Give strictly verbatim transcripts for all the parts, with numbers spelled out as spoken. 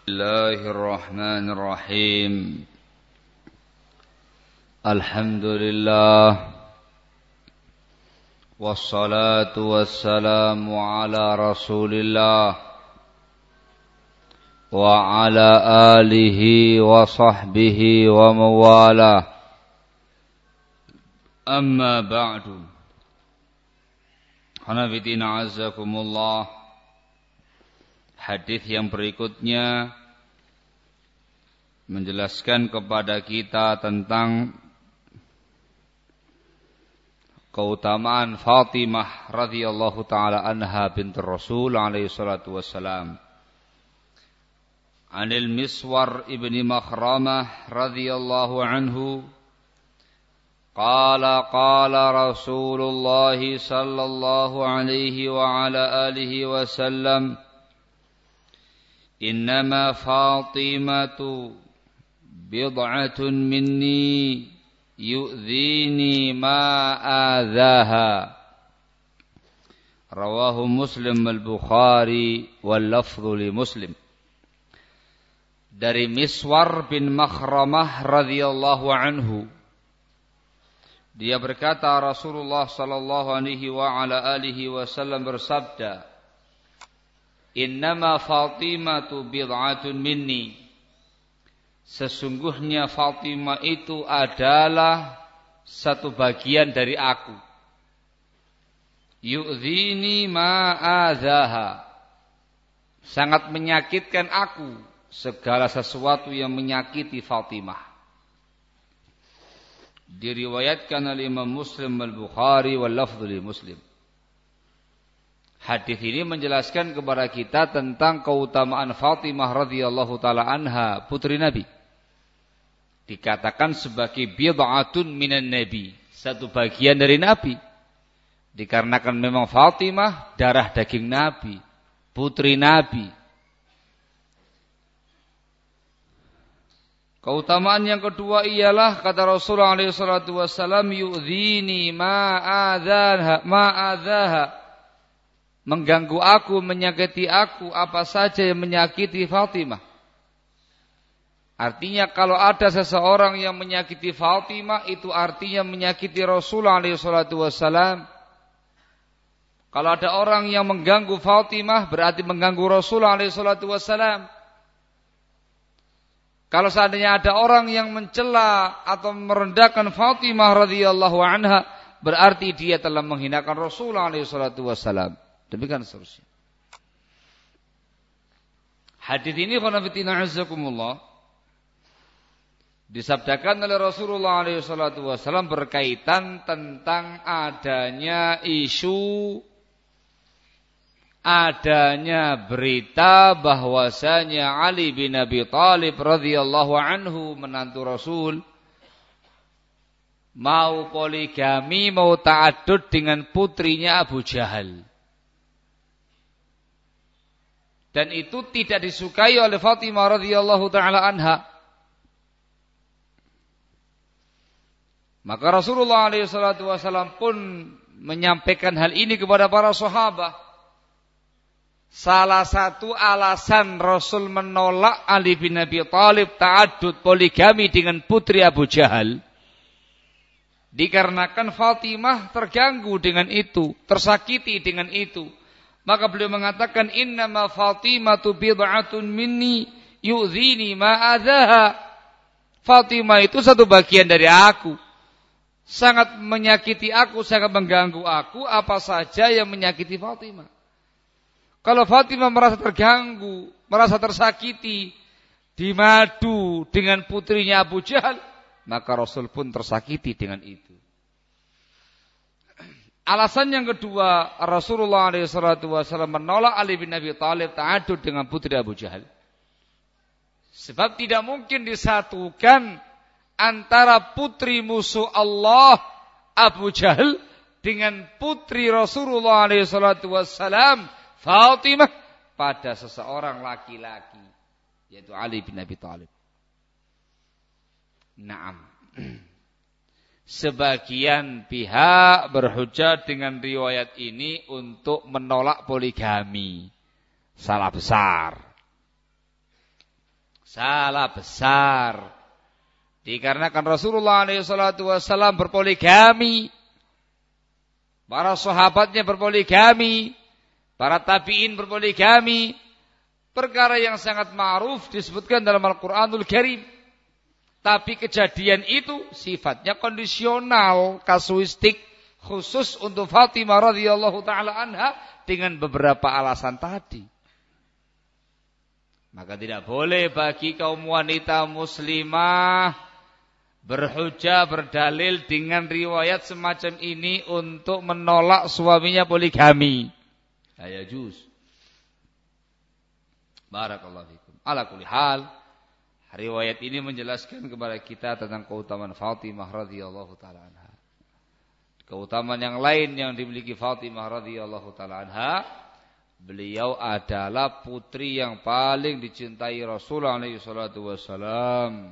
Bismillahirrahmanirrahim. Alhamdulillah. Wassalatu wassalamu ala Rasulillah wa ala alihi wa sahbihi wa mawalah. Amma ba'du. Hanafitina azzakumullah. Hadis yang berikutnya menjelaskan kepada kita tentang keutamaan Fatimah radhiyallahu taala anha binti Rasul alaihi salatu wassalam. Anil Miswar ibni Makhramah radhiyallahu anhu qala qala Rasulullah sallallahu alaihi wa ala alihi wasallam innama Fatimatu bid'atun minni yu'dhini ma adhaha. Rawahu Muslim al-Bukhari wal lafdhu li Muslim. Dari Miswar bin Makhramah radhiyallahu anhu, dia berkata Rasulullah sallallahu alaihi wa ala alihi wasallam bersabda, innama Fatimatu bid'atun minni. Sesungguhnya Fatimah itu adalah satu bagian dari aku. Yu'dhini ma'adhaha. Sangat menyakitkan aku segala sesuatu yang menyakiti Fatimah. Diriwayatkan oleh Imam Muslim al-Bukhari wal lafdhu li Muslim. Hadis ini menjelaskan kepada kita tentang keutamaan Fatimah radhiyallahu taala anha, putri Nabi. Dikatakan sebagai bid'atun minan Nabi, satu bagian dari Nabi. Dikarenakan memang Fatimah darah daging Nabi, putri Nabi. Keutamaan yang kedua ialah kata Rasulullah alaihi salatu wasallam, yu'dhini ma'adhaha ma'adhaha. Mengganggu aku, menyakiti aku, apa saja yang menyakiti Fatimah. Artinya kalau ada seseorang yang menyakiti Fatimah, itu artinya menyakiti Rasulullah alaihi salatu wassalam. Kalau ada orang yang mengganggu Fatimah, berarti mengganggu Rasulullah alaihi salatu wassalam. Kalau seandainya ada orang yang mencela atau merendahkan Fatimah radhiyallahu anha, berarti dia telah menghinakan Rasulullah alaihi salatu wassalam. Demikian seterusnya. Hadis ini khonafidina azzakumullah disabdakan oleh Rasulullah alaihi salatu wasallam berkaitan tentang adanya isu, adanya berita bahwasanya Ali bin Abi Thalib radhiyallahu anhu, menantu Rasul, mau poligami, mau ta'addud dengan putrinya Abu Jahal. Dan itu tidak disukai oleh Fatimah radhiyallahu taala anha. Maka Rasulullah alaihi salatu wasallam pun menyampaikan hal ini kepada para sahabat. Salah satu alasan Rasul menolak Ali bin Abi Thalib ta'addud poligami dengan putri Abu Jahal, dikarenakan Fatimah terganggu dengan itu, tersakiti dengan itu. Maka beliau mengatakan innama Fatimatu bid'atun minni yu'dhini ma'adhaha. Fatimah itu satu bagian dari aku, sangat menyakiti aku, sangat mengganggu aku, apa saja yang menyakiti Fatimah. Kalau Fatimah merasa terganggu, merasa tersakiti, dimadu dengan putrinya Abu Jahal, maka Rasul pun tersakiti dengan itu. Alasan yang kedua, Rasulullah alaihi salatu wasallam menolak Ali bin Abi Thalib ta'addud dengan putri Abu Jahal. Sebab tidak mungkin disatukan antara putri musuh Allah Abu Jahal dengan putri Rasulullah alaihi salatu wassalam Fatimah pada seseorang laki-laki, yaitu Ali bin Abi Thalib. Naam. Sebagian pihak berhujjah dengan riwayat ini untuk menolak poligami. Salah besar. Salah besar. Dikarenakan Rasulullah shallallahu alaihi wasallam berpoligami. Para sahabatnya berpoligami. Para tabi'in berpoligami. Perkara yang sangat ma'ruf disebutkan dalam Al-Quranul Karim. Tapi kejadian itu sifatnya kondisional, kasuistik, khusus untuk Fatimah radhiyallahu taala anha dengan beberapa alasan tadi. Maka tidak boleh bagi kaum wanita muslimah berhujah, berdalil dengan riwayat semacam ini untuk menolak suaminya poligami. Ya juz. Barakallahu fikum. Ala kulli hal, riwayat ini menjelaskan kepada kita tentang keutamaan Fatimah radhiyallahu taala anha. Keutamaan yang lain yang dimiliki Fatimah radhiyallahu taala anha, beliau adalah putri yang paling dicintai Rasulullah alaihi salatu wasallam.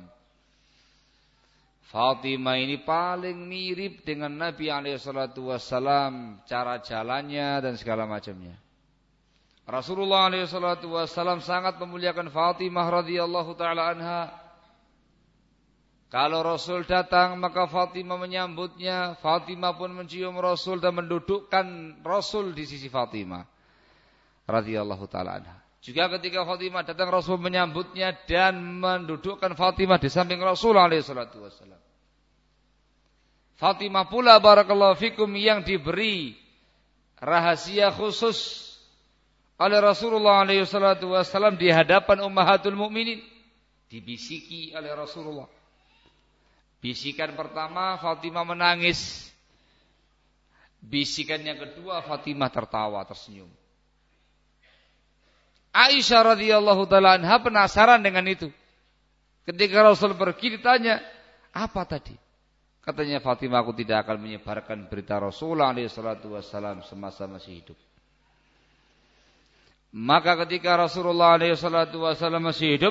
Fatimah ini paling mirip dengan Nabi alaihi salatu wasallam, cara jalannya dan segala macamnya. Rasulullah alaihi salatu wasallam sangat memuliakan Fatimah radhiyallahu taala anha. Kalau Rasul datang maka Fatimah menyambutnya, Fatimah pun mencium Rasul dan mendudukkan Rasul di sisi Fatimah radhiyallahu taala anha. Juga ketika Fatimah datang Rasul menyambutnya dan mendudukkan Fatimah di samping Rasul alaihi salatu wasallam. Fatimah pula barakallahu fikum yang diberi rahasia khusus oleh Rasulullah alaihi salatu wasallam di hadapan ummahatul mukminin, dibisiki oleh Rasulullah. Bisikan pertama Fatimah menangis. Bisikan yang kedua Fatimah tertawa, tersenyum. Aisyah radhiyallahu taala anha penasaran dengan itu. Ketika Rasul pergi ditanya, "Apa tadi?" Katanya, "Fatimah, aku tidak akan menyebarkan berita Rasulullah alaihi salatu wasallam semasa masih hidup." Maka ketika Rasulullah alaihi salatu wasallam masih hidup,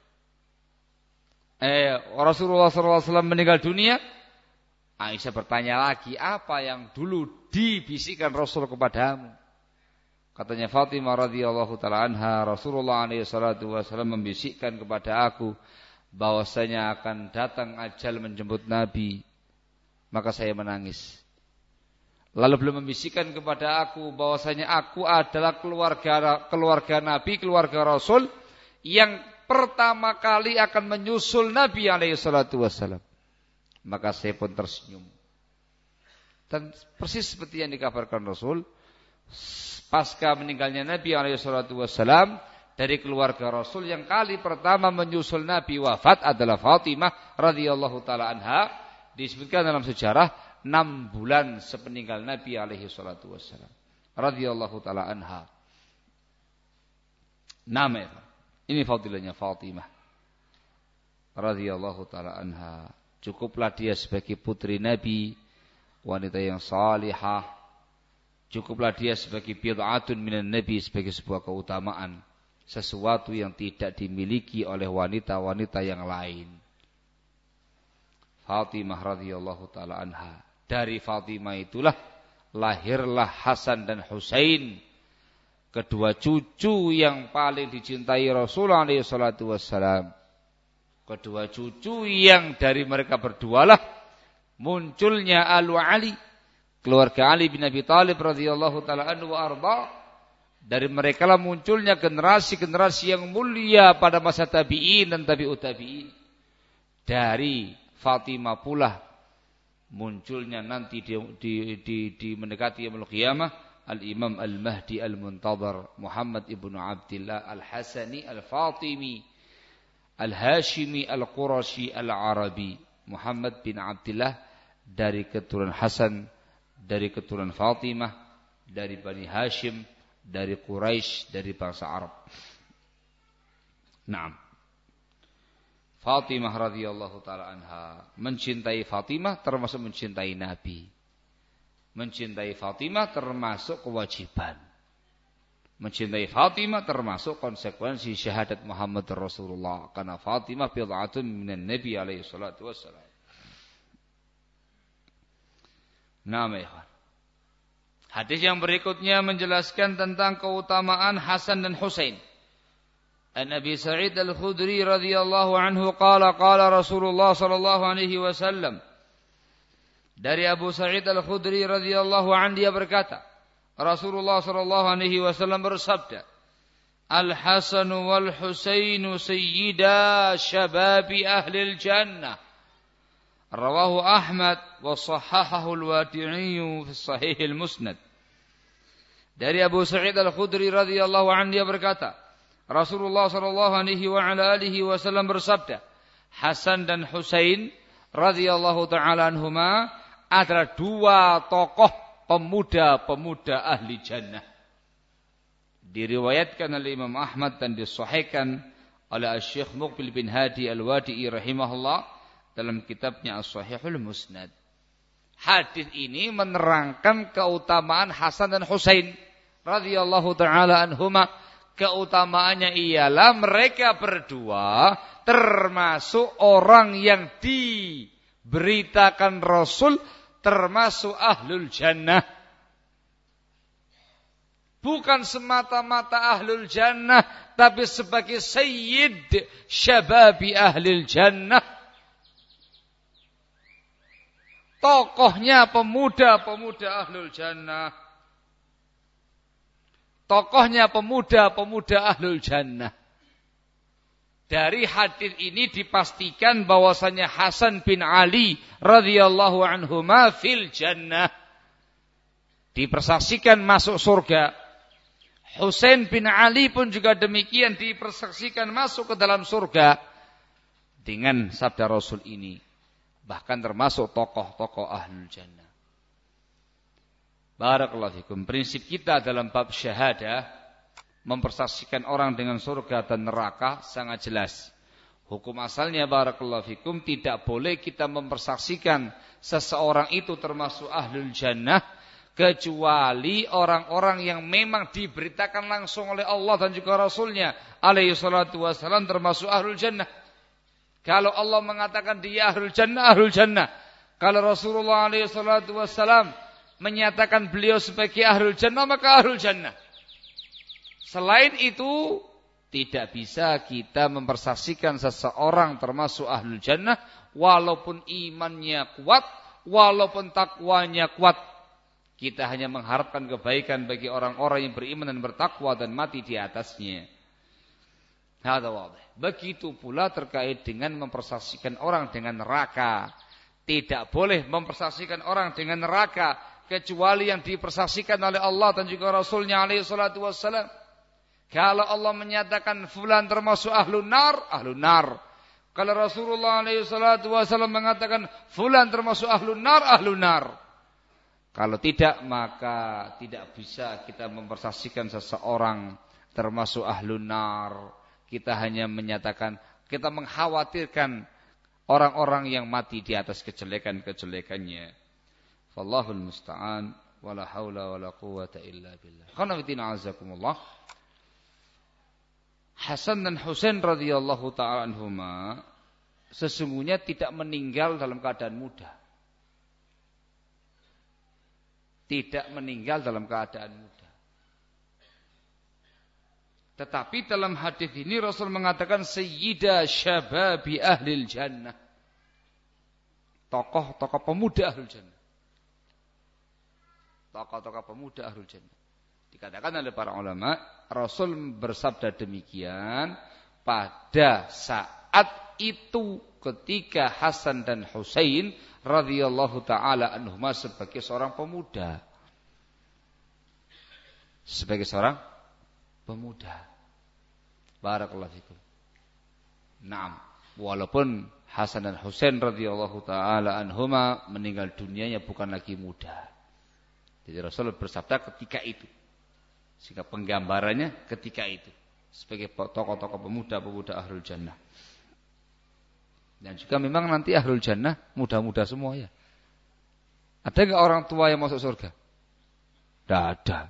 eh Rasulullah sallallahu alaihi wasallam meninggal dunia, Aisyah bertanya lagi, "Apa yang dulu dibisikkan Rasul kepadamu?" Katanya Fatimah radhiyallahu taala anha, "Rasulullah alaihi salatu wasallam membisikkan kepada aku bahwasanya akan datang ajal menjemput Nabi." Maka saya menangis. Lalu beliau membisikkan kepada aku bahwasanya aku adalah keluarga keluarga Nabi, keluarga Rasul yang pertama kali akan menyusul Nabi alaihi salatu wasallam. Maka saya pun tersenyum. Dan persis seperti yang dikabarkan Rasul, pasca meninggalnya Nabi alaihi salatu wasallam, dari keluarga Rasul yang kali pertama menyusul Nabi wafat adalah Fatimah radhiyallahu taala anha. Disebutkan dalam sejarah enam bulan sepeninggal Nabi alaihi salatu wassalam radhiyallahu taala anha. Nama ini fadilahnya Fatimah radhiyallahu taala anha. Cukuplah dia sebagai putri Nabi, wanita yang salihah. Cukuplah dia sebagai bid'atun minan Nabi, sebagai sebuah keutamaan, sesuatu yang tidak dimiliki oleh wanita-wanita yang lain. Fatimah radhiyallahu taala anha. Dari Fatimah itulah lahirlah Hasan dan Husain, kedua cucu yang paling dicintai Rasulullah alaihi salatu wassalam. Kedua cucu yang dari mereka berdualah munculnya Alu Ali, keluarga Ali bin Abi Thalib radhiyallahu taala anhu wa arda. Dari mereka lah munculnya generasi-generasi yang mulia pada masa tabi'in dan tabi'ut tabi'in. Dari Fatimah pula munculnya nanti di, di, di, di mendekati yaumul qiyamah Al-Imam Al-Mahdi Al-Muntadhar Muhammad ibnu Abdillah Al-Hasani Al-Fatimi Al-Hashimi Al-Qurashi Al-Arabi, Muhammad bin Abdillah dari keturunan Hasan, dari keturunan Fatimah, dari Bani Hashim, dari Quraisy, dari bangsa Arab. Naam. Fatimah radhiyallahu taala anha, mencintai Fatimah termasuk mencintai Nabi. Mencintai Fatimah termasuk kewajiban. Mencintai Fatimah termasuk konsekuensi syahadat Muhammad Rasulullah, karena Fatimah bid'atun minan Nabi alaihi salatu wassalam. Naam ya ikhwan. Hadis yang berikutnya menjelaskan tentang keutamaan Hasan dan Husain. An Abi Sa'id Al-Khudri radhiyallahu anhu qala qala Rasulullah sallallahu alaihi wasallam. Dari Abu Sa'id Al-Khudri radhiyallahu anhu dia berkata, Rasulullah sallallahu alaihi wasallam bersabda, Al-Hasan wal Husain sayyida syababi ahli al-jannah. Rawahu Ahmad wa sahahahu al-Wadi'i fi Sahih al-Musnad. Dari Abu Sa'id Al-Khudri radhiyallahu anhu dia berkata, Rasulullah sallallahu alaihi wa ala alihi wasallam bersabda, Hasan dan Husain radhiyallahu taala anhuma adalah dua tokoh pemuda-pemuda ahli jannah. Diriwayatkan oleh Imam Ahmad dan disahihkan oleh Syekh Muqbil bin Hadi Al-Wadi'i rahimahullah dalam kitabnya As-Sahihul Musnad. Hadis ini menerangkan keutamaan Hasan dan Husain radhiyallahu taala anhuma. Keutamaannya ialah mereka berdua termasuk orang yang diberitakan Rasul termasuk ahlul jannah. Bukan semata-mata ahlul jannah, tapi sebagai sayyid syababi ahlul jannah. Tokohnya pemuda-pemuda ahlul jannah. Tokohnya pemuda-pemuda ahlul jannah. Dari hadis ini dipastikan bahwasanya Hasan bin Ali radhiyallahu anhuma fil jannah. Dipersaksikan masuk surga. Husain bin Ali pun juga demikian dipersaksikan masuk ke dalam surga. Dengan sabda Rasul ini. Bahkan termasuk tokoh-tokoh ahlul jannah. Barakallahu fikum. Prinsip kita dalam bab syahadah mempersaksikan orang dengan surga dan neraka sangat jelas. Hukum asalnya barakallahu fikum tidak boleh kita mempersaksikan seseorang itu termasuk ahlul jannah kecuali orang-orang yang memang diberitakan langsung oleh Allah dan juga Rasulnya alaihi salatu wassalam termasuk ahlul jannah. Kalau Allah mengatakan dia ahlul jannah, ahlul jannah. Kalau Rasulullah alaihi salatu wassalam menyatakan beliau sebagai ahlul jannah, maka ahlul jannah. Selain itu, tidak bisa kita mempersaksikan seseorang termasuk ahlul jannah, walaupun imannya kuat, walaupun takwanya kuat. Kita hanya mengharapkan kebaikan bagi orang-orang yang beriman dan bertakwa dan mati di atasnya. Hadza wadih. Begitu pula terkait dengan mempersaksikan orang dengan neraka. Tidak boleh mempersaksikan orang dengan neraka kecuali yang dipersaksikan oleh Allah dan juga Rasulnya alaihi salatu wassalam. Kalau Allah menyatakan fulan termasuk ahlun nar, ahlun nar. Kalau Rasulullah alaihi salatu wassalam mengatakan fulan termasuk ahlun nar, ahlun nar. Kalau tidak, maka tidak bisa kita mempersaksikan seseorang termasuk ahlun nar. Kita hanya menyatakan, kita mengkhawatirkan orang-orang yang mati di atas kejelekan-kejelekannya. Wallahul musta'an wala haula wala quwwata illa billah. Khanafitina azakumullah. Hasan dan Husain radhiyallahu taala anhuma sesungguhnya tidak meninggal dalam keadaan muda. Tidak meninggal dalam keadaan muda. Tetapi dalam hadis ini Rasul mengatakan sayyida syababi ahlil jannah. Tokoh-tokoh pemuda ahlul jannah. Tokoh-tokoh pemuda ahlul jannah. Dikatakan oleh para ulama, Rasul bersabda demikian pada saat itu ketika Hasan dan Husain radhiyallahu taala anhuma sebagai seorang pemuda. Sebagai seorang pemuda. Barakallahu fikum. Naam, walaupun Hasan dan Husain radhiyallahu taala anhuma meninggal dunianya bukan lagi muda. Jadi Rasul bersabda ketika itu. Sehingga penggambarannya ketika itu. Sebagai tokoh-tokoh pemuda-pemuda ahlul jannah. Dan juga memang nanti ahlul jannah muda-muda semua ya. Ada enggak orang tua yang masuk surga? Tidak ada.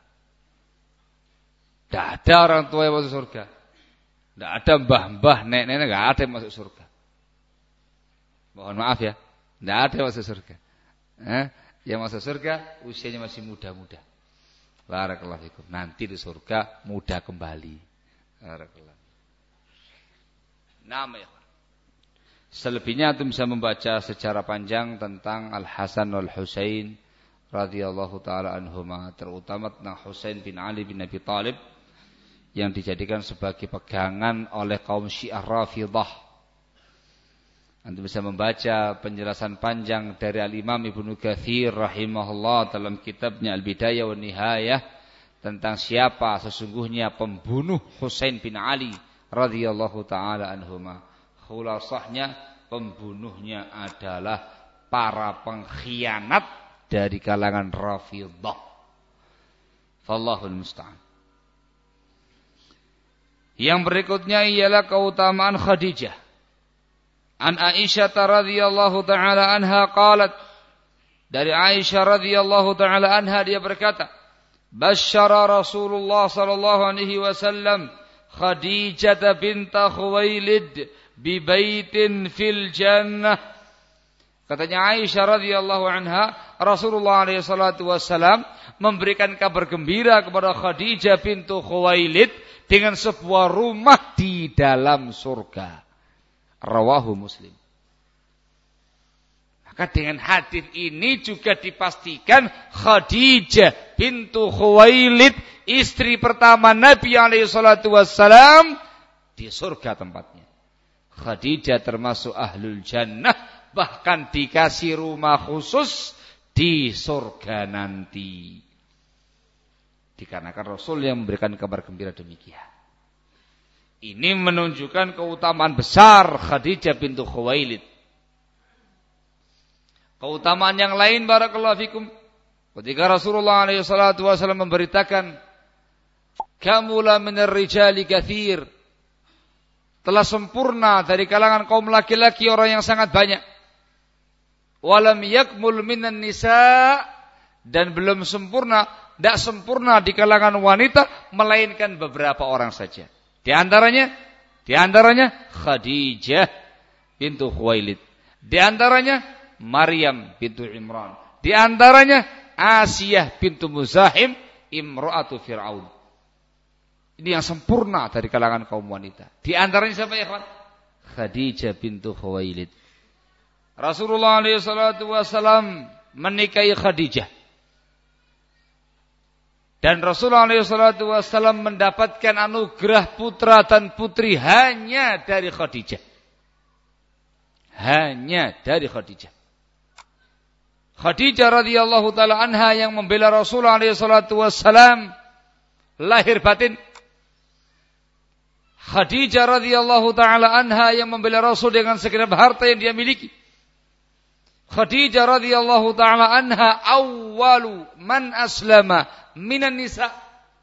Tidak ada orang tua yang masuk surga. Tidak ada mbah-mbah, nenek-nenek, enggak ada yang masuk surga. Mohon maaf ya. Tidak ada yang masuk surga. Eh? Yang masuk surga usianya masih muda-muda. Barakallahu fikum. Nanti di surga muda kembali. Barakallahu. Nama ya. Selebihnya antum bisa membaca secara panjang tentang Al-Hasan wal Husain radhiyallahu taala anhuma, terutama tentang Husain bin Ali bin Abi Thalib yang dijadikan sebagai pegangan oleh kaum Syiah Rafidhah. Antum bisa membaca penjelasan panjang dari Al-Imam Ibnu Katsir rahimahullah dalam kitabnya Al-Bidayah wan Nihayah tentang siapa sesungguhnya pembunuh Husain bin Ali radhiyallahu taala anhuma. Khulasahnya pembunuhnya adalah para pengkhianat dari kalangan Rafidhah. Fallahul musta'an. Yang berikutnya ialah keutamaan Khadijah. An Aisyah radhiyallahu taala anha qalat, dari Aisyah radhiyallahu taala anha dia berkata, basyara Rasulullah sallallahu alaihi wasallam Khadijah bint Khuwailid bi baitin fil jannah. Katanya Aisyah radhiyallahu anha, Rasulullah alaihi salatu wasallam memberikan kabar gembira kepada Khadijah bintu Khuwailid dengan sebuah rumah di dalam surga. Rawahu Muslim. Maka dengan hadis ini juga dipastikan Khadijah bintu Khuwailid, istri pertama Nabi alaihi salatu wasallam, di surga tempatnya. Khadijah termasuk ahlul jannah, bahkan dikasih rumah khusus di surga nanti. Dikarenakan Rasul yang memberikan kabar gembira demikian. Ini menunjukkan keutamaan besar Khadijah bintu Khuwailid. Keutamaan yang lain barakallahu fikum, ketika Rasulullah alaihi salatu wasallam memberitakan, kamula minar rijali katsir, telah sempurna dari kalangan kaum laki-laki orang yang sangat banyak. Walam yakmul minan nisa, dan belum sempurna, tidak sempurna di kalangan wanita melainkan beberapa orang saja. Di antaranya, di antaranya Khadijah bintu Khuwailid. Di antaranya Maryam bintu Imran. Di antaranya Asiyah bintu Muzahim imra'atu Fir'aun. Ini yang sempurna dari kalangan kaum wanita. Di antaranya siapa ya kawan? Khadijah bintu Khuwailid. Rasulullah alaihi salatu wasallam menikahi Khadijah. Dan Rasulullah alaihi salatu wasallam mendapatkan anugerah putra dan putri hanya dari Khadijah. Hanya dari Khadijah. Khadijah radhiyallahu taala anha yang membela Rasulullah alaihi salatu wasallam lahir batin. Khadijah radhiyallahu taala anha yang membela Rasul dengan segenap harta yang dia miliki. Khadijah radhiyallahu taala anha awwalu man aslama minan nisa.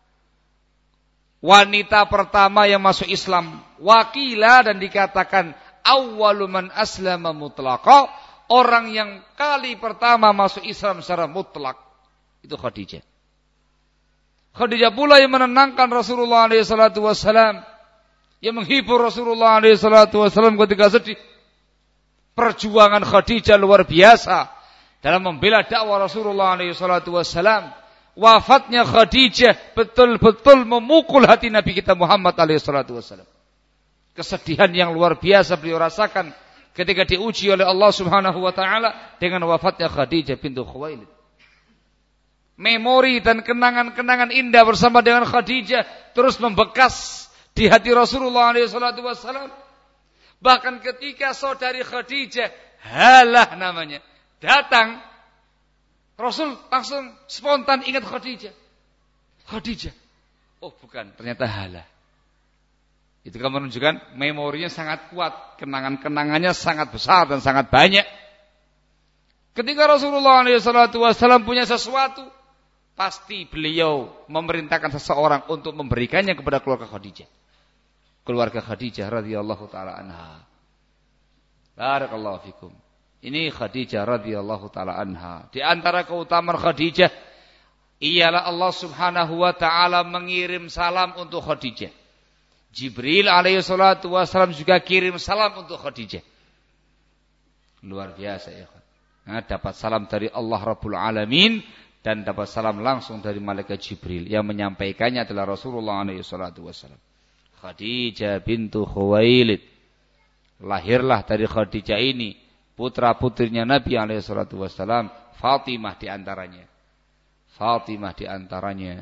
Wanita pertama yang masuk Islam. Wakila dan dikatakan awwalu man aslama mutlaqa, orang yang kali pertama masuk Islam secara mutlak. Itu Khadijah. Khadijah pula yang menenangkan Rasulullah alaihi salatu wasallam, yang menghibur Rasulullah alaihi salatu wasallam ketika sedih. Perjuangan Khadijah luar biasa dalam membela dakwah Rasulullah alaihi salatu wasallam. Wafatnya Khadijah betul-betul memukul hati Nabi kita Muhammad alaihi salatu wasallam. Kesedihan yang luar biasa beliau rasakan ketika diuji oleh Allah Subhanahu wa taala dengan wafatnya Khadijah bintu Khuwailid. Memori dan kenangan-kenangan indah bersama dengan Khadijah terus membekas di hati Rasulullah alaihi salatu wasallam. Bahkan ketika saudari Khadijah, Halah namanya, datang, Rasul langsung spontan ingat Khadijah. Khadijah. Oh bukan, ternyata Halah. Itu kan menunjukkan memorinya sangat kuat, kenangan-kenangannya sangat besar dan sangat banyak. Ketika Rasulullah shallallahu alaihi wasallam punya sesuatu, pasti beliau memerintahkan seseorang untuk memberikannya kepada keluarga Khadijah. Keluarga Khadijah radhiyallahu taala anha. Barakallahu fikum. Ini Khadijah radhiyallahu taala anha. Di antara keutamaan Khadijah ialah Allah Subhanahu wa taala mengirim salam untuk Khadijah. Jibril alaihi salatu wasallam juga kirim salam untuk Khadijah. Luar biasa ya. Nah, dapat salam dari Allah Rabbul Alamin dan dapat salam langsung dari malaikat Jibril. Yang menyampaikannya adalah Rasulullah alaihi salatu wasallam. Khadijah bintu Khuwailid. lahirlah dari Khadijah ini putra-putrinya Nabi alaihi salatu wasallam, Fatimah di antaranya. Fatimah di antaranya.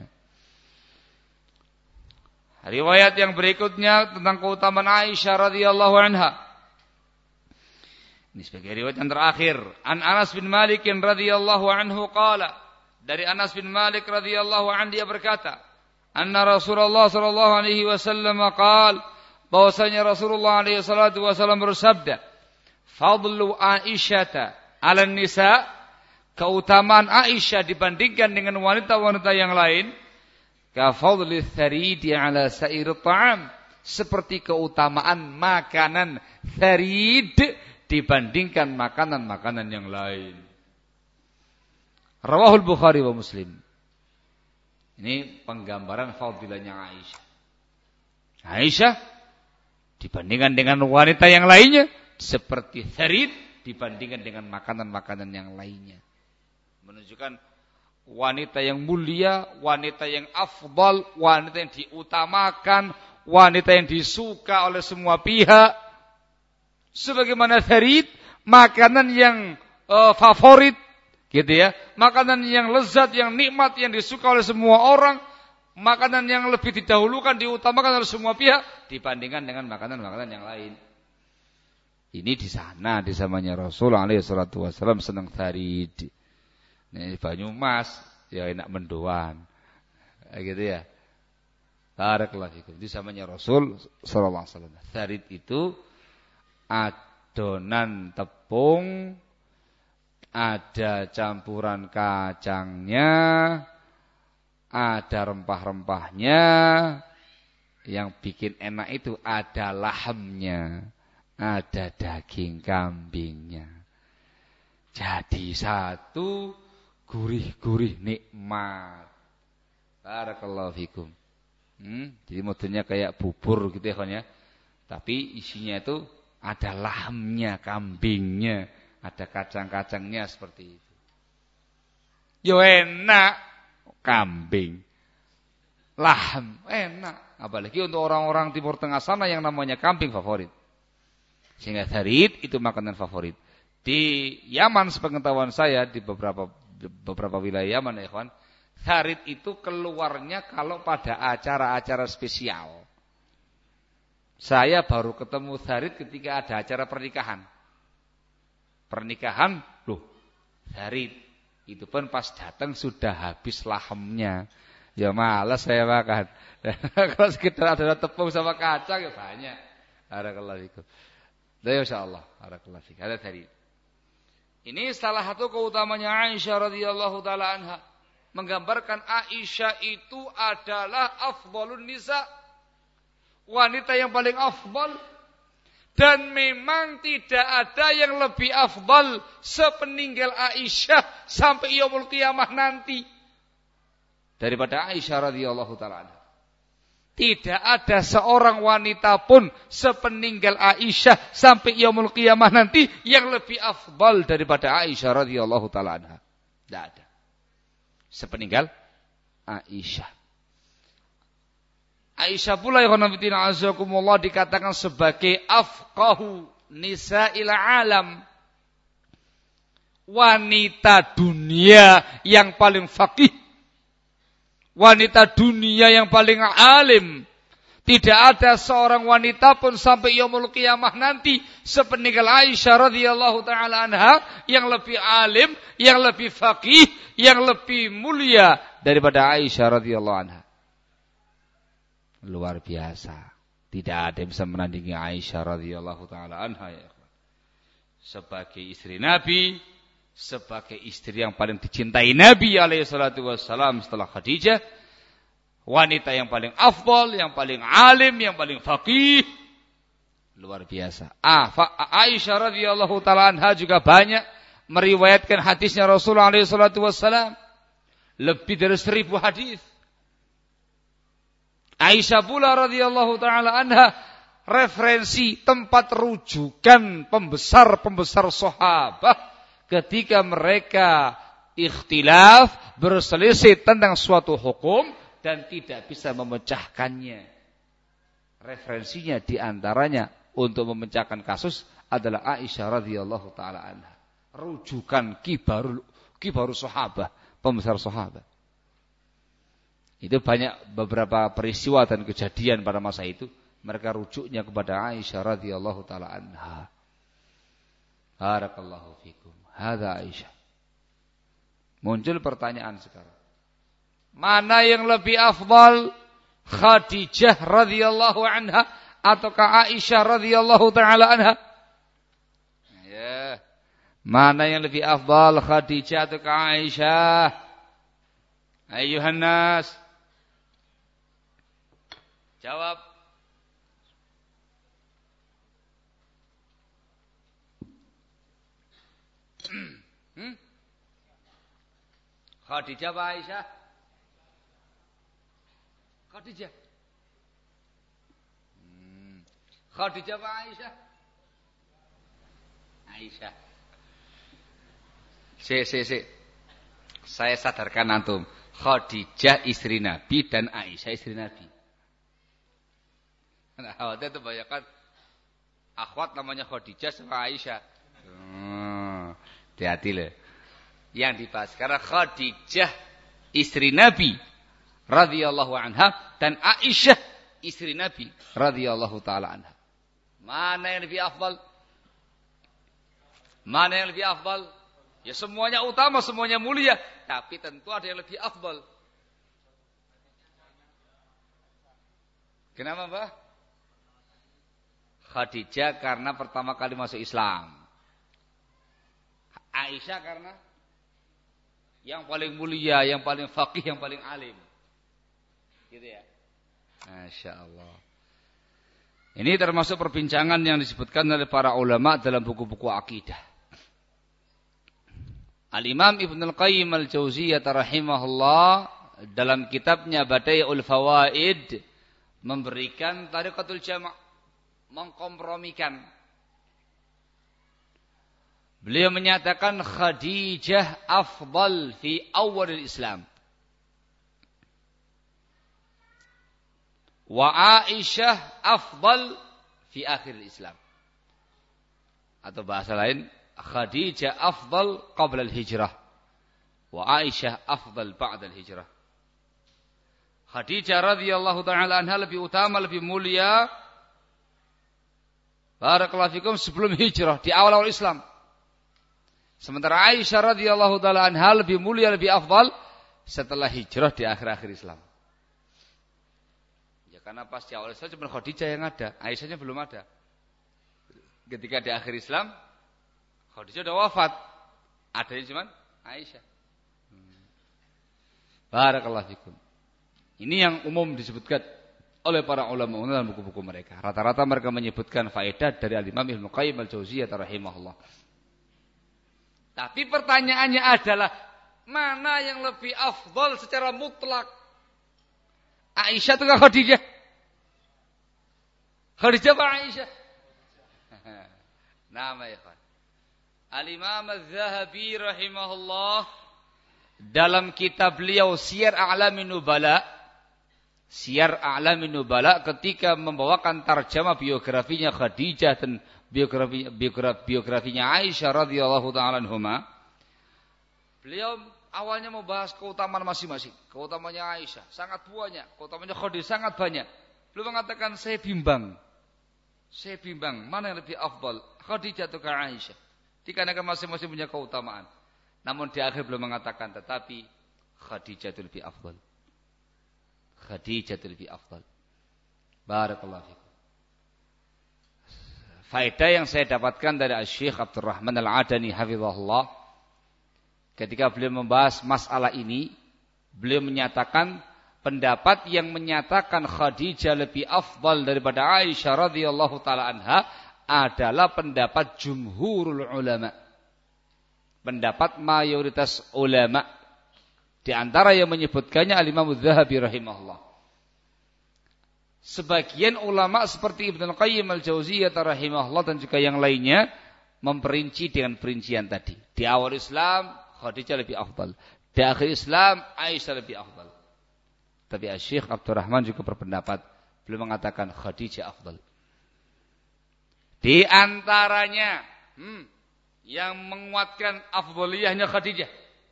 Riwayat yang berikutnya tentang keutamaan Aisyah radhiyallahu anha. Ini sebagai riwayat yang terakhir. An Anas bin Malik radhiyallahu anhu qala, dari Anas bin Malik radhiyallahu anhu dia berkata, anna Rasulullah sallallahu alaihi wasallam qala, bahwasanya Rasulullah alaihi salatu wasallam bersabda, fadlu Aisyata 'ala nisa, keutamaan Aisyah dibandingkan dengan wanita-wanita yang lain, ka fadli tharidi 'ala sa'ir ta'am, seperti keutamaan makanan tharid dibandingkan makanan-makanan yang lain. Rawahul Bukhari wa Muslim. Ini penggambaran fadilahnya Aisyah. Aisyah dibandingkan dengan wanita yang lainnya seperti tharid dibandingkan dengan makanan-makanan yang lainnya. Menunjukkan wanita yang mulia, wanita yang afdal, wanita yang diutamakan, wanita yang disuka oleh semua pihak. Sebagaimana tharid, makanan yang uh, favorit, gitu ya, makanan yang lezat, yang nikmat, yang disuka oleh semua orang, makanan yang lebih didahulukan, diutamakan oleh semua pihak dibandingkan dengan makanan-makanan yang lain. Ini di sana di zamannya Rasulullah alaihi salatu wasallam senang tharid. Ini Banyumas ya enak mendoan, gitu ya. Barakallahu fikum. Di zamannya Rasul sallallahu alaihi wasallam tharid itu adonan tepung, ada campuran kacangnya, ada rempah-rempahnya, yang bikin enak itu ada lahamnya, ada daging kambingnya. Jadi satu gurih-gurih nikmat. Barakallahu fikum. Hmm, jadi modelnya kayak bubur gitu ya kan ya. Tapi isinya itu ada lahamnya, kambingnya, ada kacang-kacangnya seperti itu. Yo enak, kambing, laham, enak. Apalagi untuk orang-orang Timur Tengah sana yang namanya kambing favorit. Sehingga tharid itu makanan favorit. Di Yaman sepengetahuan saya, di beberapa beberapa wilayah Yaman ya kawan, tharid itu keluarnya kalau pada acara-acara spesial. Saya baru ketemu tharid ketika ada acara pernikahan. Pernikahan, loh, tharid. Itu pun pas datang sudah habis lahamnya. Ya malas saya makan. Kalau sekitar ada tepung sama kacang ya banyak. Barakallahu fikum. Ya insyaallah, barakallahu fikum. Ada tharid. Ini salah satu keutamanya Aisyah radhiyallahu taala anha. Menggambarkan Aisyah itu adalah afdhalun nisa, wanita yang paling afdal, dan memang tidak ada yang lebih afdal sepeninggal Aisyah sampai yaumul qiyamah nanti daripada Aisyah radhiyallahu taala anha. Tidak ada seorang wanita pun sepeninggal Aisyah sampai yaumul qiyamah nanti yang lebih afdal daripada Aisyah radhiyallahu taala anha. Tidak ada. Sepeninggal Aisyah. Aisyah pula ya khonafidina azakumullah dikatakan sebagai afqahu nisa'il alam, wanita dunia yang paling faqih, wanita dunia yang paling alim. Tidak ada seorang wanita pun sampai yaumul qiyamah nanti sepeninggal Aisyah radhiyallahu taala anha yang lebih alim, yang lebih faqih, yang lebih mulia daripada Aisyah radhiyallahu anha. Luar biasa. Tidak ada yang bisa menandingi Aisyah radhiyallahu taala anha ya. Sebagai istri Nabi, sebagai istri yang paling dicintai Nabi alaihi salatu wassalam setelah Khadijah, wanita yang paling afdal, yang paling alim, yang paling faqih. Luar biasa. Ah, Aisyah radhiyallahu taala anha juga banyak meriwayatkan hadisnya Rasulullah alaihi salatu wassalam. Lebih dari seribu hadis. Aisyah pula radhiyallahu taala anha referensi tempat rujukan pembesar-pembesar sahabat ketika mereka ikhtilaf, berselisih tentang suatu hukum dan tidak bisa memecahkannya. Referensinya diantaranya untuk memecahkan kasus adalah Aisyah radhiyallahu taala anha. Rujukan kibarul kibarus sahabah, pembesar sahabat. Itu banyak beberapa peristiwa dan kejadian pada masa itu, mereka rujuknya kepada Aisyah radhiyallahu taala anha. Barakallahu fikum. Hadza Aisyah. Muncul pertanyaan sekarang. Mana yang lebih afdal? Khadijah radhiyallahu anha ataukah Aisyah radhiyallahu taala anha? Ya. Mana yang lebih afdal? Khadijah ataukah Aisyah? Ayuhan nas. Jawab. Hmm? Khadijah apa Aisyah? Khadijah. Hmm. Khadijah apa Aisyah? Aisyah. Si, si, si. Saya sadarkan antum. Khadijah istri Nabi dan Aisyah istri Nabi. Nah, waktu itu banyak kan akhwat namanya Khadijah sama Aisyah. Hmm. Hati-hati loh. Yang dibahas sekarang Khadijah istri Nabi radhiyallahu anha dan Aisyah istri Nabi radhiyallahu taala anha. Mana yang lebih afdal? Mana yang lebih afdal? Ya semuanya utama, semuanya mulia, tapi tentu ada yang lebih afdal. Kenapa, Mbah? Khadijah karena pertama kali masuk Islam. Aisyah karena yang paling mulia, yang paling faqih, yang paling alim. Gitu ya. Masya Allah. Ini termasuk perbincangan yang disebutkan oleh para ulama dalam buku-buku akidah. Al-Imam Ibn Al-Qayyim Al-Jauziyah rahimahullah dalam kitabnya Badai'ul Fawaid memberikan tariqatul jama', mengkompromikan. Beliau menyatakan Khadijah afdal fi awal Islam. Wa Aisyah afdal fi akhir Islam. Atau bahasa lain, Khadijah afdal qabla al-hijrah. Wa Aisyah afdal ba'da al-hijrah. Khadijah radhiyallahu ta'ala anha lebih utama, lebih mulia. Barakallahu fikum sebelum hijrah, di awal-awal Islam. Sementara Aisyah radhiyallahu ta'ala anha lebih mulia, lebih afdal setelah hijrah di akhir-akhir Islam. Karena pas di awal Islam cuma Khadijah yang ada, Aisyahnya belum ada. Ketika di akhir Islam, Khadijah sudah wafat, adanya cuma Aisyah. Hmm. Barakallahu fikum. Ini yang umum disebutkan oleh para ulama dalam buku-buku mereka. Rata-rata mereka menyebutkan faedah dari Al-Imam Ibnu Qayyim Al-Jauziyah rahimahullah. Tapi pertanyaannya adalah mana yang lebih afdal secara mutlak? Aisyah atau Khadijah? Khadijah apa Aisyah? Nama ya kan. Al-Imam Az-Zahabi rahimahullah dalam kitab beliau Siyar A'lamin Nubala, Siyar A'lamin Nubala ketika membawakan tarjamah biografinya Khadijah dan biografi, biografi biografinya Aisyah radhiyallahu taala anhuma, beliau awalnya membahas keutamaan masing-masing. Keutamanya Aisyah sangat banyak, keutamanya Khadijah sangat banyak. Beliau mengatakan saya bimbang. Saya bimbang mana yang lebih afdal, Khadijah atau Aisyah? Dikarenakan masing-masing punya keutamaan. Namun di akhir beliau mengatakan tetapi Khadijah itu lebih afdal. Khadijah itu lebih afdal. Barakallahu fikum. Faedah yang saya dapatkan dari Syekh Abdurrahman Al-Adani hafizahullah, ketika beliau membahas masalah ini, beliau menyatakan pendapat yang menyatakan Khadijah lebih afdal daripada Aisyah radhiyallahu taala anha adalah pendapat jumhurul ulama. Pendapat mayoritas ulama. Di antara yang menyebutkannya Al-Imam Az-Zahabi rahimahullah. Sebagian ulama seperti Ibnu Qayyim Al-Jauziyah rahimahullah dan juga yang lainnya memperinci dengan perincian tadi. Di awal Islam Khadijah lebih afdal. Di akhir Islam Aisyah lebih afdal. Tapi Syekh Abdurrahman juga berpendapat, beliau mengatakan Khadijah afdal. Di antaranya hmm, yang menguatkan afdhaliyahnya Khadijah.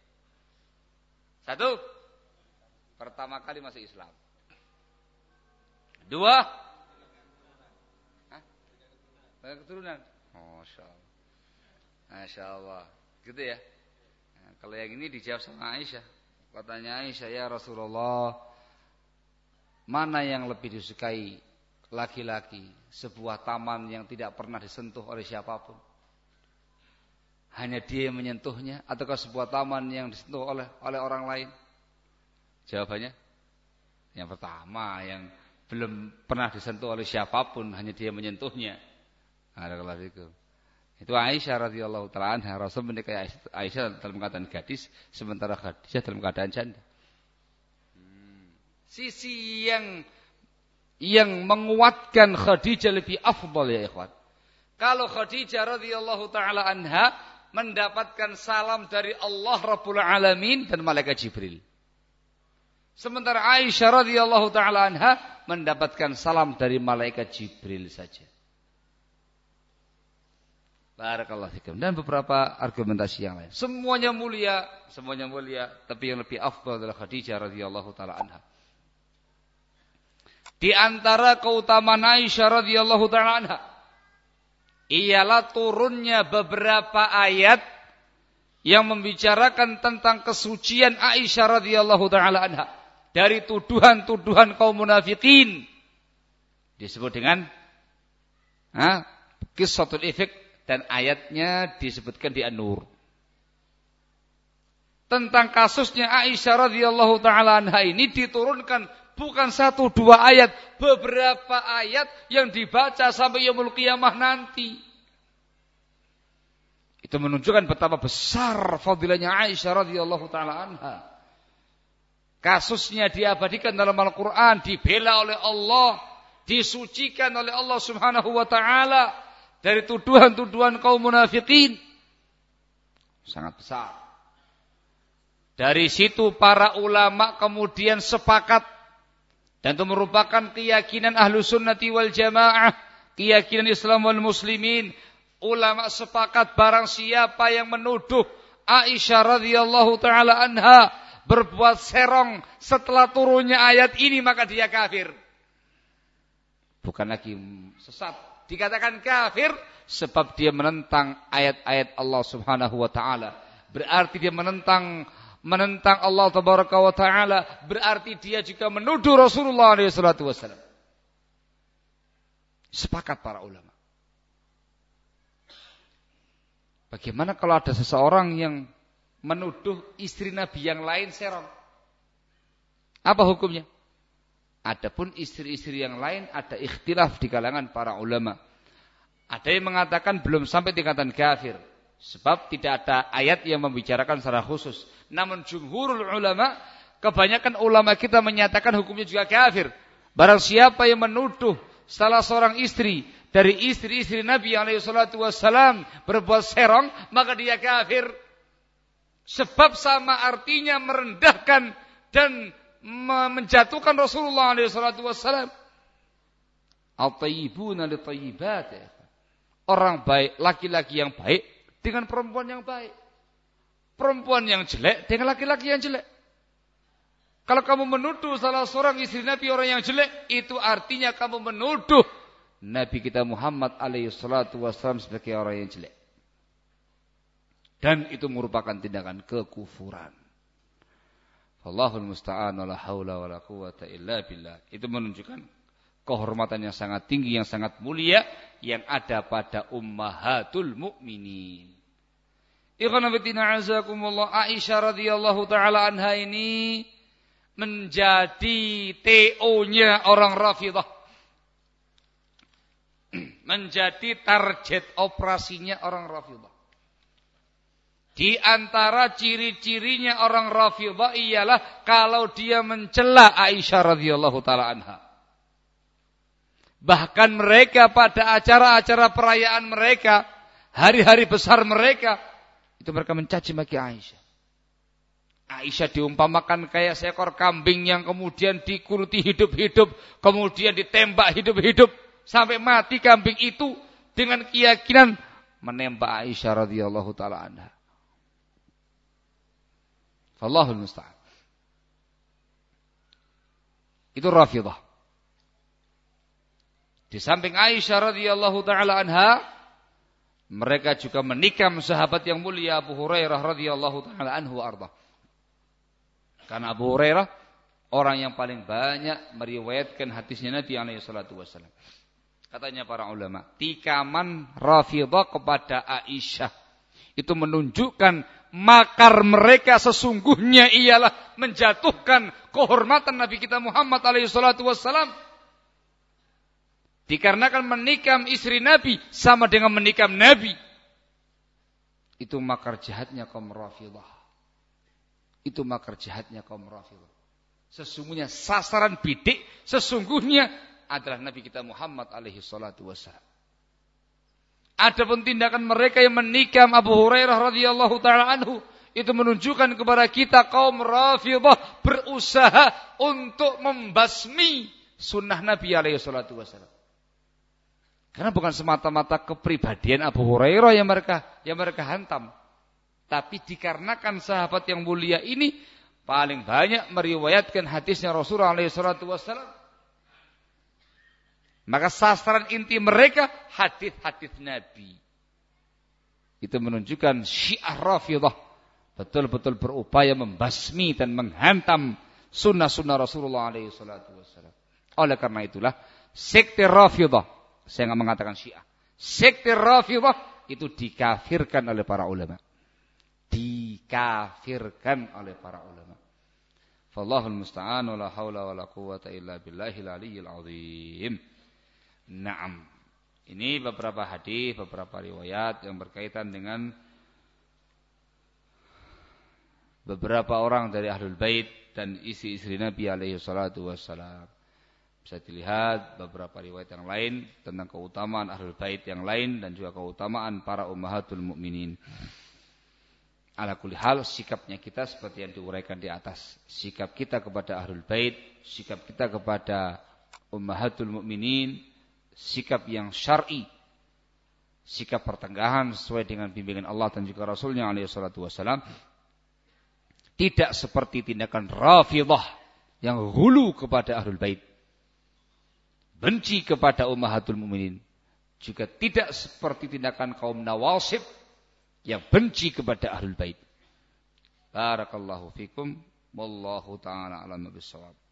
Satu, pertama kali masuk Islam. Dua, hah? Banyak keturunan. Oh, Masya Allah. Masya Allah. Gitu ya. Nah, kalau yang ini dijawab sama Aisyah. Katanya Aisyah, ya Rasulullah, mana yang lebih disukai laki-laki? Sebuah taman yang tidak pernah disentuh oleh siapapun. Hanya dia yang menyentuhnya, ataukah sebuah taman yang disentuh oleh oleh orang lain? Jawabannya, yang pertama, yang belum pernah disentuh oleh siapapun, hanya dia yang menyentuhnya. Ada kelas itu. Itu Aisyah radhiyallahu taala anha, Rasul menikahi Aisyah dalam keadaan gadis, sementara Khadijah dalam keadaan janda. Hmm. Sisi yang yang menguatkan Khadijah lebih afdal ya ikhwan. Kalau Khadijah radhiyallahu taala anha mendapatkan salam dari Allah Rabbul Alamin dan malaikat Jibril. Sementara Aisyah radhiyallahu taala anha mendapatkan salam dari malaikat Jibril saja. Barakallahu fikum. Dan beberapa argumentasi yang lain. Semuanya mulia, semuanya mulia, tapi yang lebih afdal adalah Khadijah radhiyallahu taala anha. Di antara keutamaan Aisyah radhiyallahu taala anha ialah turunnya beberapa ayat yang membicarakan tentang kesucian Aisyah radhiyallahu taala anha dari tuduhan-tuduhan kaum munafikin. Disebut dengan ha, qissatul ifk, dan ayatnya disebutkan di An-Nur. Tentang kasusnya Aisyah radhiyallahu taala anha ini diturunkan bukan satu dua ayat, beberapa ayat yang dibaca sampai yaumul qiyamah nanti. Itu menunjukkan betapa besar fadilahnya Aisyah radhiyallahu taala anha. Kasusnya diabadikan dalam Al-Qur'an, dibela oleh Allah, disucikan oleh Allah Subhanahu wa taala dari tuduhan-tuduhan kaum munafikin. Sangat besar. Dari situ para ulama kemudian sepakat, dan itu merupakan keyakinan ahlu sunnati wal jamaah, keyakinan Islam wal muslimin. Ulama sepakat barang siapa yang menuduh Aisyah radhiyallahu taala anha berbuat serong setelah turunnya ayat ini, maka dia kafir. Bukan lagi sesat, dikatakan kafir sebab dia menentang ayat-ayat Allah Subhanahu wa taala. Berarti dia menentang menentang Allah tabaraka wa taala, berarti dia juga menuduh Rasulullah alaihi salatu wasallam. Sepakat para ulama. Bagaimana kalau ada seseorang yang menuduh istri Nabi yang lain serong? Apa hukumnya? Adapun istri-istri yang lain ada ikhtilaf di kalangan para ulama. Ada yang mengatakan belum sampai tingkatan kafir, sebab tidak ada ayat yang membicarakan secara khusus. Namun jumhurul ulama, kebanyakan ulama kita menyatakan hukumnya juga kafir. Barang siapa yang menuduh salah seorang istri dari istri-istri Nabi alaihi salatu wassalam berbuat serong, maka dia kafir. Sebab sama artinya merendahkan dan menjatuhkan Rasulullah alaihi salatu wassalam. At-tayyibuna lit-tayyibat. Orang baik, laki-laki yang baik dengan perempuan yang baik. Perempuan yang jelek dengan laki-laki yang jelek. Kalau kamu menuduh salah seorang istri Nabi orang yang jelek, itu artinya kamu menuduh Nabi kita Muhammad alaihi salatu wassalam sebagai orang yang jelek. Dan itu merupakan tindakan kekufuran. Wallahul musta'an, la haula wala quwata illa billah. Itu menunjukkan kehormatan yang sangat tinggi, yang sangat mulia yang ada pada ummahatul mukminin. Ikhwan fillah azakumullah, Aisyah radhiyallahu taala anha ini menjadi T O-nya orang Rafidhah. Menjadi target operasinya orang Rafidhah. Di antara ciri-cirinya orang Rafidhah ialah kalau dia mencela Aisyah radhiyallahu taala anha. Bahkan mereka pada acara-acara perayaan mereka, hari-hari besar mereka, itu mereka mencaci maki Aisyah. Aisyah diumpamakan kayak seekor kambing yang kemudian dikuruti hidup-hidup, kemudian ditembak hidup-hidup sampai mati kambing itu, dengan keyakinan menembak Aisyah radhiyallahu taala anha. Wallahul musta'an. Itu Rafidhah. Di samping Aisyah radhiyallahu taala anha, mereka juga menikam sahabat yang mulia Abu Hurairah radhiyallahu taala anhu arda. Karena Abu Hurairah orang yang paling banyak meriwayatkan hadisnya Nabi alaihi salatu wasallam. Katanya para ulama, tikaman Rafidhah kepada Aisyah itu menunjukkan makar mereka sesungguhnya ialah menjatuhkan kehormatan Nabi kita Muhammad alaihi salatu wassalam. Dikarenakan menikam istri Nabi sama dengan menikam Nabi. Itu makar jahatnya kaum Rafidhah. Itu makar jahatnya kaum Rafidhah. Sesungguhnya sasaran bidik sesungguhnya adalah Nabi kita Muhammad alaihi salatu wassalam. Adapun tindakan mereka yang menikam Abu Hurairah radhiyallahu taala anhu itu menunjukkan kepada kita kaum Rafidhah berusaha untuk membasmi sunnah Nabi alaihi salatu wasallam. Karena bukan semata-mata kepribadian Abu Hurairah yang mereka yang mereka hantam, tapi dikarenakan sahabat yang mulia ini paling banyak meriwayatkan hadisnya Rasulullah alaihi salatu wasallam. Maka sasaran inti mereka hadis-hadis Nabi. Itu menunjukkan Syiah Rafidhah betul-betul berupaya membasmi dan menghantam sunnah-sunnah Rasulullah alaihi salatu wasallam. Oleh karena itulah sekte Rafidhah, saya enggak mengatakan Syiah, sekte Rafidhah itu dikafirkan oleh para ulama. Dikafirkan oleh para ulama. Fallahul musta'an wa la haula wa la quwwata illa billahil aliyyil azim. Naam. Ini beberapa hadis, beberapa riwayat yang berkaitan dengan beberapa orang dari Ahlul Bait dan istri-istri Nabi alaihi salatu wassalam. Bisa dilihat beberapa riwayat yang lain tentang keutamaan Ahlul Bait yang lain dan juga keutamaan para ummahatul mukminin. Ala kulli hal, sikapnya kita seperti yang diuraikan di atas. Sikap kita kepada Ahlul Bait, sikap kita kepada ummahatul mukminin, sikap yang syar'i, sikap pertengahan sesuai dengan bimbingan Allah dan juga Rasulnya alaihi salatu wassalam. Tidak seperti tindakan Rafidhah yang hulu kepada Ahlul Bait, benci kepada ummahatul mukminin. Juga tidak seperti tindakan kaum Nawasib yang benci kepada Ahlul Bait. Barakallahu fikum wallahu taala a'lam bissawab.